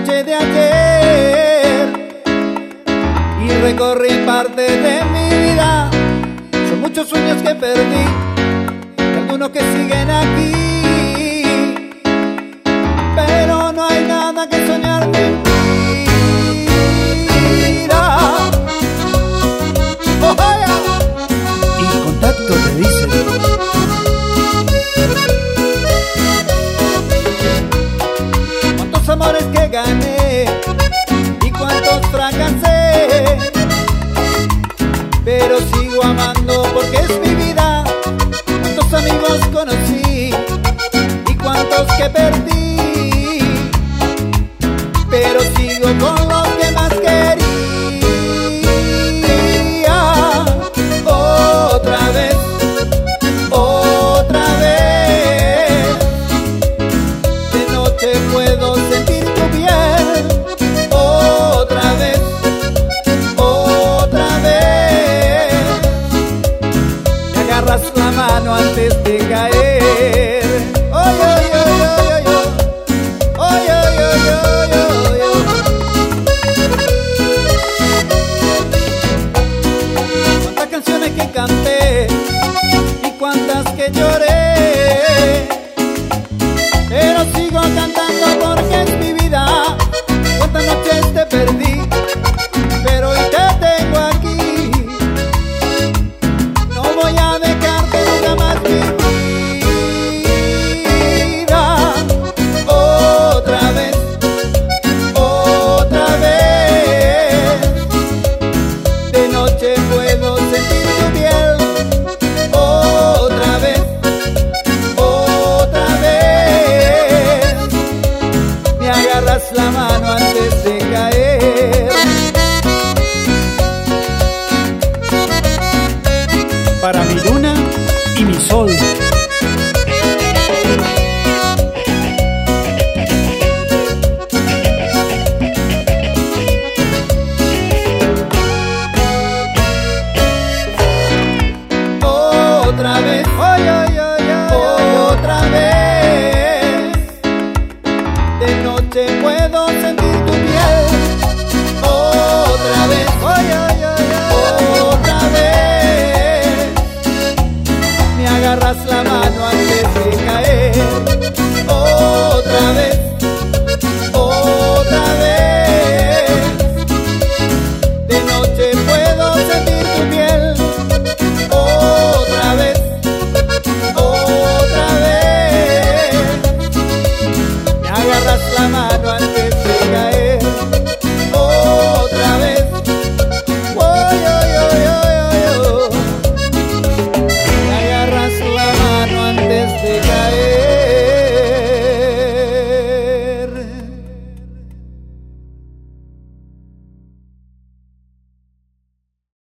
noche de ayer y recorrí parte de mi vida. Son muchos sueños que perdí y algunos que siguen aquí, pero no hay nada que soñar mentira. Oh, yeah. Y Contacto te dice: cuántos amores que gané y cuántos fracasé, pero sigo amando porque es mi vida. Cuántos amigos conocí y cuántos que perdí, pero sigo con los que más quería. Otra vez, otra vez, de noche puedo sentir tu piel. Otra vez, otra vez, me agarras la mano antes de caer. Oy, oy, oy, oy, oy, oy, oy, oy, oy, oy, oy. Cuántas canciones que canté y cuántas que lloré, pero sigo cantando porque es mi vida. Cuántas noches te perdí, pero hoy te tengo aquí. No voy a dejarte nunca más, mi vida. Otra vez, otra vez, de noche puedo sentir tu piel. Otra vez, otra vez, me agarras la mano antes de caer. Para mi luna y mi sol. Otra vez, oy, oy, oy, oy, otra vez, de noche puedo sentir tu piel. Otra vez, oy, oy, oy, oy, otra vez, me agarras la mano antes de caer. Otra vez,